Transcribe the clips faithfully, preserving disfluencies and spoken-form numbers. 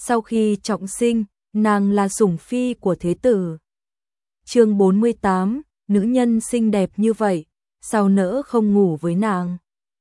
Sau khi trọng sinh, nàng là sủng phi của thế tử. Chương bốn mươi tám, nữ nhân xinh đẹp như vậy, sao nỡ không ngủ với nàng.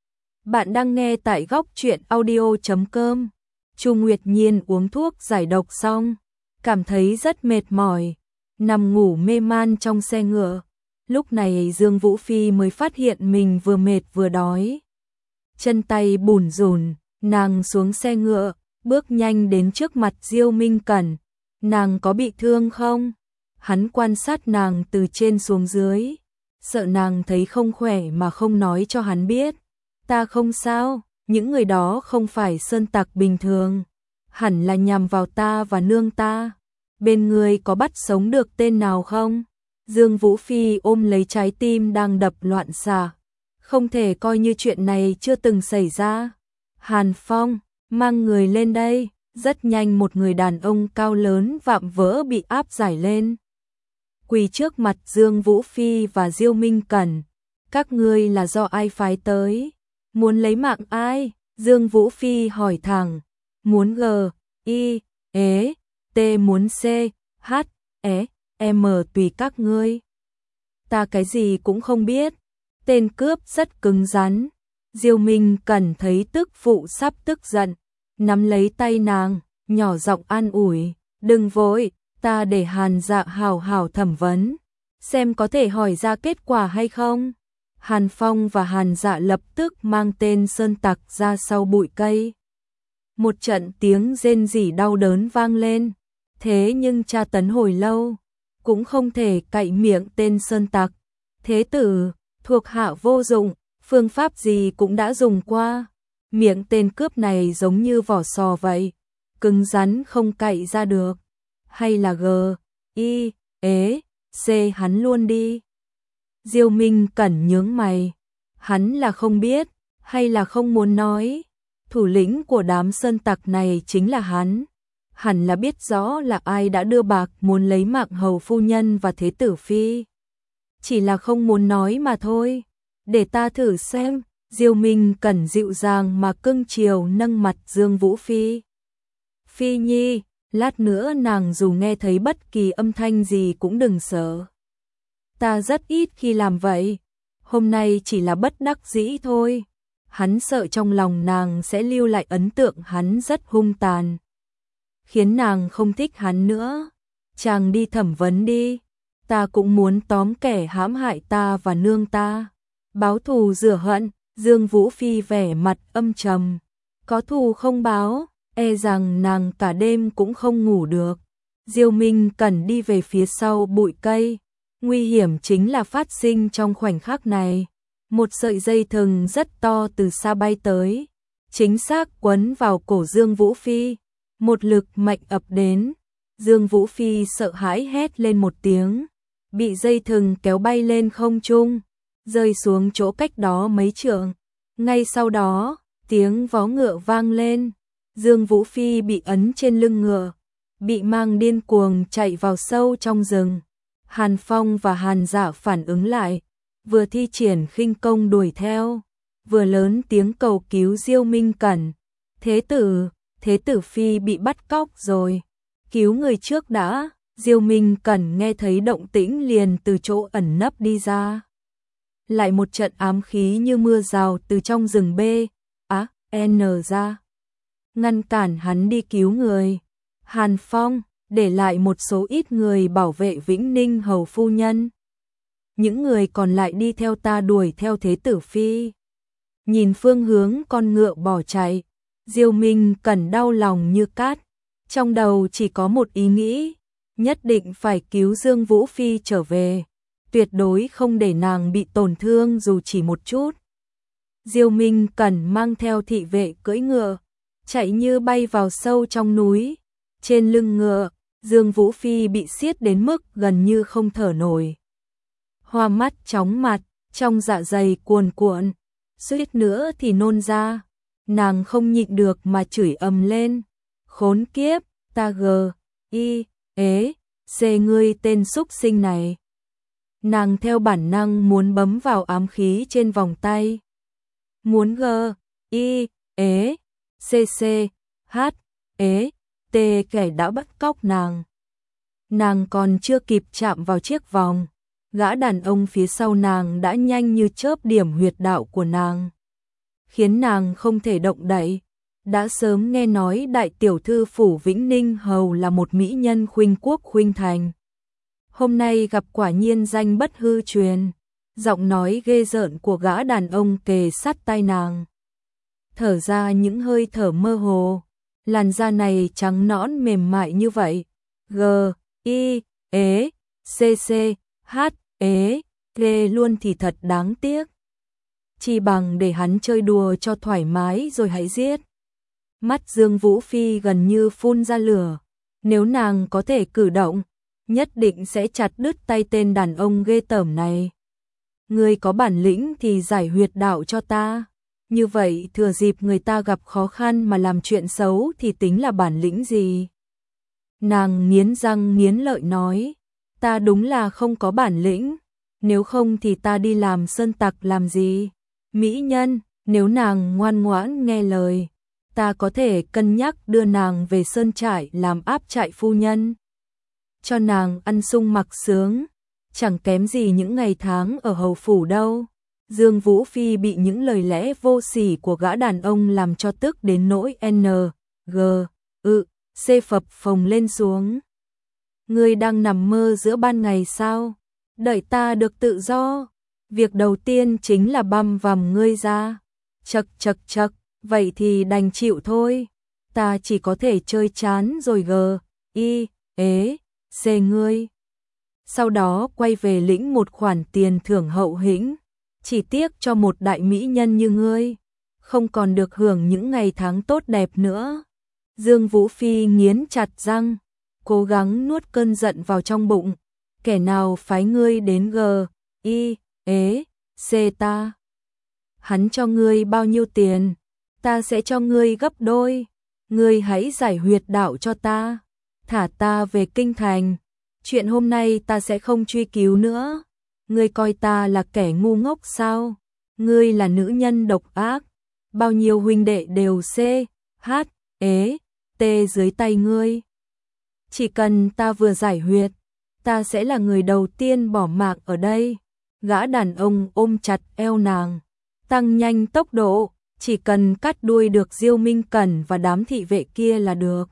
Bạn đang nghe tại góc truyện audio chấm com. Chu Nguyệt Nhiên uống thuốc giải độc xong, cảm thấy rất mệt mỏi, nằm ngủ mê man trong xe ngựa. Lúc này Dương Vũ Phi mới phát hiện mình vừa mệt vừa đói. Chân tay bủn rủn, nàng xuống xe ngựa, bước nhanh đến trước mặt Diêu Minh Cẩn. Nàng có bị thương không? Hắn quan sát nàng từ trên xuống dưới, sợ nàng thấy không khỏe mà không nói cho hắn biết. Ta không sao, những người đó không phải sơn tặc bình thường, hẳn là nhằm vào ta và nương ta. Bên người có bắt sống được tên nào không? Dương Vũ Phi ôm lấy trái tim đang đập loạn xạ, không thể coi như chuyện này chưa từng xảy ra. Hàn Phong, mang người lên đây. Rất nhanh một người đàn ông cao lớn vạm vỡ bị áp giải lên, quỳ trước mặt Dương Vũ Phi và Diêu Minh Cẩn. Các ngươi là do ai phái tới? Muốn lấy mạng ai? Dương Vũ Phi hỏi thẳng. Muốn G, I, E, T muốn C, H, E, M tùy các ngươi. Ta cái gì cũng không biết. Tên cướp rất cứng rắn. Diêu Minh Cẩn thấy tức phụ sắp tức giận, nắm lấy tay nàng, nhỏ giọng an ủi, đừng vội, ta để Hàn Dạ hảo hảo thẩm vấn, xem có thể hỏi ra kết quả hay không. Hàn Phong và Hàn Dạ lập tức mang tên sơn tặc ra sau bụi cây. Một trận tiếng rên rỉ đau đớn vang lên, thế nhưng tra tấn hồi lâu, cũng không thể cạy miệng tên sơn tặc. Thế tử, thuộc hạ vô dụng, phương pháp gì cũng đã dùng qua. Miệng tên cướp này giống như vỏ sò vậy, cứng rắn không cạy ra được. Hay là G, I, E, C hắn luôn đi. Diêu Minh Cẩn nhướng mày, hắn là không biết, hay là không muốn nói. Thủ lĩnh của đám sơn tặc này chính là hắn, hẳn là biết rõ là ai đã đưa bạc muốn lấy mạng hầu phu nhân và thế tử phi. Chỉ là không muốn nói mà thôi, để ta thử xem. Diêu Minh Cẩn dịu dàng mà cưng chiều nâng mặt Dương Vũ Phi. Phi nhi, lát nữa nàng dù nghe thấy bất kỳ âm thanh gì cũng đừng sợ. Ta rất ít khi làm vậy, hôm nay chỉ là bất đắc dĩ thôi. Hắn sợ trong lòng nàng sẽ lưu lại ấn tượng hắn rất hung tàn, khiến nàng không thích hắn nữa. Chàng đi thẩm vấn đi, ta cũng muốn tóm kẻ hãm hại ta và nương ta, báo thù rửa hận. Dương Vũ Phi vẻ mặt âm trầm, có thù không báo, e rằng nàng cả đêm cũng không ngủ được. Diêu Minh Cẩn đi về phía sau bụi cây, nguy hiểm chính là phát sinh trong khoảnh khắc này. Một sợi dây thừng rất to từ xa bay tới, chính xác quấn vào cổ Dương Vũ Phi, một lực mạnh ập đến. Dương Vũ Phi sợ hãi hét lên một tiếng, bị dây thừng kéo bay lên không trung, rơi xuống chỗ cách đó mấy trượng. Ngay sau đó, tiếng vó ngựa vang lên, Dương Vũ Phi bị ấn trên lưng ngựa, bị mang điên cuồng chạy vào sâu trong rừng. Hàn Phong và Hàn Dạ phản ứng lại, vừa thi triển khinh công đuổi theo, vừa lớn tiếng cầu cứu Diêu Minh Cẩn. Thế tử, thế tử Phi bị bắt cóc rồi, cứu người trước đã. Diêu Minh Cẩn nghe thấy động tĩnh liền từ chỗ ẩn nấp đi ra. Lại một trận ám khí như mưa rào từ trong rừng B, á, N ra, ngăn cản hắn đi cứu người. Hàn Phong để lại một số ít người bảo vệ Vĩnh Ninh hầu phu nhân, những người còn lại đi theo ta đuổi theo thế tử Phi. Nhìn phương hướng con ngựa bỏ chạy, Diêu Minh Cẩn đau lòng như cát, trong đầu chỉ có một ý nghĩ, nhất định phải cứu Dương Vũ Phi trở về, tuyệt đối không để nàng bị tổn thương dù chỉ một chút. Diêu Minh Cẩn mang theo thị vệ cưỡi ngựa, chạy như bay vào sâu trong núi. Trên lưng ngựa, Dương Vũ Phi bị siết đến mức gần như không thở nổi. Hoa mắt chóng mặt, trong dạ dày cuồn cuộn, suýt nữa thì nôn ra. Nàng không nhịn được mà chửi ầm lên. Khốn kiếp, ta G, I, E, C ngươi tên súc sinh này. Nàng theo bản năng muốn bấm vào ám khí trên vòng tay. Muốn G, I, E, C C, H, E, T kẻ đã bắt cóc nàng. Nàng còn chưa kịp chạm vào chiếc vòng, gã đàn ông phía sau nàng đã nhanh như chớp điểm huyệt đạo của nàng, khiến nàng không thể động đậy. Đã sớm nghe nói đại tiểu thư phủ Vĩnh Ninh Hầu là một mỹ nhân khuynh quốc khuynh thành. Hôm nay gặp quả nhiên danh bất hư truyền. Giọng nói ghê rợn của gã đàn ông kề sát tai nàng, thở ra những hơi thở mơ hồ. Làn da này trắng nõn mềm mại như vậy. G, I, ế, C, C, H, ế, ghê luôn thì thật đáng tiếc. Chỉ bằng để hắn chơi đùa cho thoải mái rồi hãy giết. Mắt Dương Vũ Phi gần như phun ra lửa. Nếu nàng có thể cử động, nhất định sẽ chặt đứt tay tên đàn ông ghê tởm này. Ngươi có bản lĩnh thì giải huyệt đạo cho ta. Như vậy thừa dịp người ta gặp khó khăn mà làm chuyện xấu thì tính là bản lĩnh gì? Nàng nghiến răng nghiến lợi nói, ta đúng là không có bản lĩnh, nếu không thì ta đi làm sơn tặc làm gì? Mỹ nhân, nếu nàng ngoan ngoãn nghe lời, ta có thể cân nhắc đưa nàng về sơn trại làm áp trại phu nhân. Cho nàng ăn sung mặc sướng, chẳng kém gì những ngày tháng ở hầu phủ đâu. Dương Vũ Phi bị những lời lẽ vô sỉ của gã đàn ông làm cho tức đến nỗi N, G, ự, C phập phồng lên xuống. Ngươi đang nằm mơ giữa ban ngày sao? Đợi ta được tự do. Việc đầu tiên chính là băm vằm ngươi ra. Chậc chậc chậc, vậy thì đành chịu thôi. Ta chỉ có thể chơi chán rồi G, I, ế, C ngươi. Sau đó quay về lĩnh một khoản tiền thưởng hậu hĩnh. Chỉ tiếc cho một đại mỹ nhân như ngươi, không còn được hưởng những ngày tháng tốt đẹp nữa. Dương Vũ Phi nghiến chặt răng, cố gắng nuốt cơn giận vào trong bụng. Kẻ nào phái ngươi đến G, I, ế, C ta? Hắn cho ngươi bao nhiêu tiền? Ta sẽ cho ngươi gấp đôi. Ngươi hãy giải huyệt đạo cho ta, thả ta về kinh thành. Chuyện hôm nay ta sẽ không truy cứu nữa. Ngươi coi ta là kẻ ngu ngốc sao? Ngươi là nữ nhân độc ác. Bao nhiêu huynh đệ đều C, H, ế, T dưới tay ngươi. Chỉ cần ta vừa giải huyệt, ta sẽ là người đầu tiên bỏ mạng ở đây. Gã đàn ông ôm chặt eo nàng, tăng nhanh tốc độ, chỉ cần cắt đuôi được Diêu Minh Cẩn và đám thị vệ kia là được.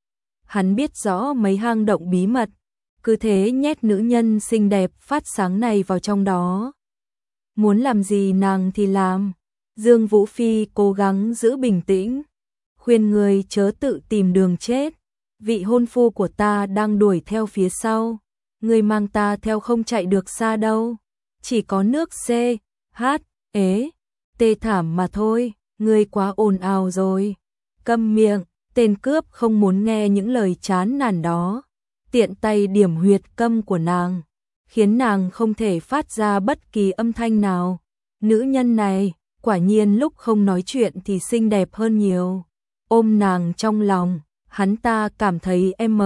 Hắn biết rõ mấy hang động bí mật, cứ thế nhét nữ nhân xinh đẹp phát sáng này vào trong đó. Muốn làm gì nàng thì làm. Dương Vũ Phi cố gắng giữ bình tĩnh, khuyên người chớ tự tìm đường chết. Vị hôn phu của ta đang đuổi theo phía sau, người mang ta theo không chạy được xa đâu. Chỉ có nước C, H, ế, T thảm mà thôi. Ngươi quá ồn ào rồi. Câm miệng, tên cướp không muốn nghe những lời chán nản đó. Tiện tay điểm huyệt câm của nàng, khiến nàng không thể phát ra bất kỳ âm thanh nào. Nữ nhân này, quả nhiên lúc không nói chuyện thì xinh đẹp hơn nhiều. Ôm nàng trong lòng, hắn ta cảm thấy M,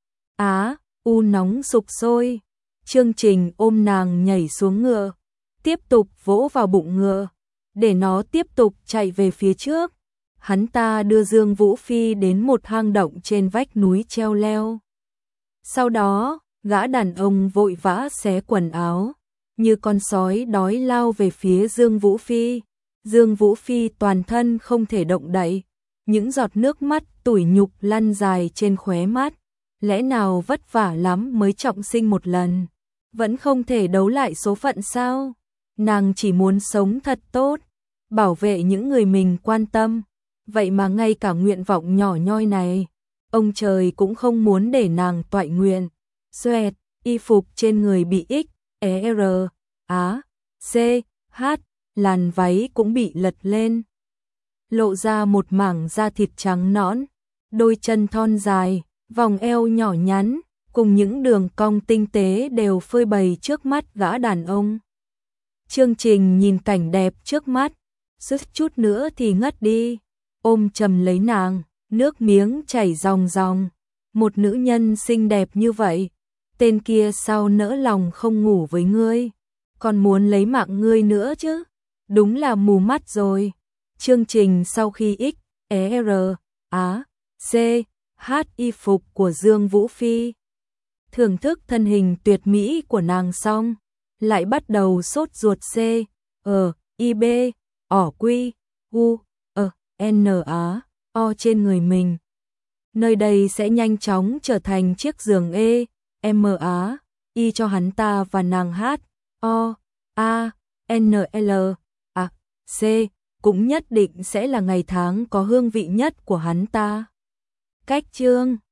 Á, U nóng sục sôi. Chương Trình ôm nàng nhảy xuống ngựa, tiếp tục vỗ vào bụng ngựa, để nó tiếp tục chạy về phía trước. Hắn ta đưa Dương Vũ Phi đến một hang động trên vách núi treo leo. Sau đó, gã đàn ông vội vã xé quần áo, như con sói đói lao về phía Dương Vũ Phi. Dương Vũ Phi toàn thân không thể động đậy, những giọt nước mắt tủi nhục lăn dài trên khóe mắt. Lẽ nào vất vả lắm mới trọng sinh một lần, vẫn không thể đấu lại số phận sao? Nàng chỉ muốn sống thật tốt, bảo vệ những người mình quan tâm. Vậy mà ngay cả nguyện vọng nhỏ nhoi này, ông trời cũng không muốn để nàng toại nguyện. Xoẹt, y phục trên người bị X, E, R, Á, C, H, làn váy cũng bị lật lên. Lộ ra một mảng da thịt trắng nõn, đôi chân thon dài, vòng eo nhỏ nhắn, cùng những đường cong tinh tế đều phơi bày trước mắt gã đàn ông. Chương Trình nhìn cảnh đẹp trước mắt, suýt chút nữa thì ngất đi, ôm chầm lấy nàng, nước miếng chảy ròng ròng. Một nữ nhân xinh đẹp như vậy, tên kia sao nỡ lòng không ngủ với ngươi, còn muốn lấy mạng ngươi nữa chứ, đúng là mù mắt rồi. Chương Trình sau khi X, E, R, Á, C, hát y phục của Dương Vũ Phi. Thưởng thức thân hình tuyệt mỹ của nàng xong, lại bắt đầu sốt ruột C, ờ, I B, ỏ quy, U, ờ, N á, O trên người mình. Nơi đây sẽ nhanh chóng trở thành chiếc giường E, M á, Y cho hắn ta và nàng hát, O, A, N L, A, C, cũng nhất định sẽ là ngày tháng có hương vị nhất của hắn ta. Cách chương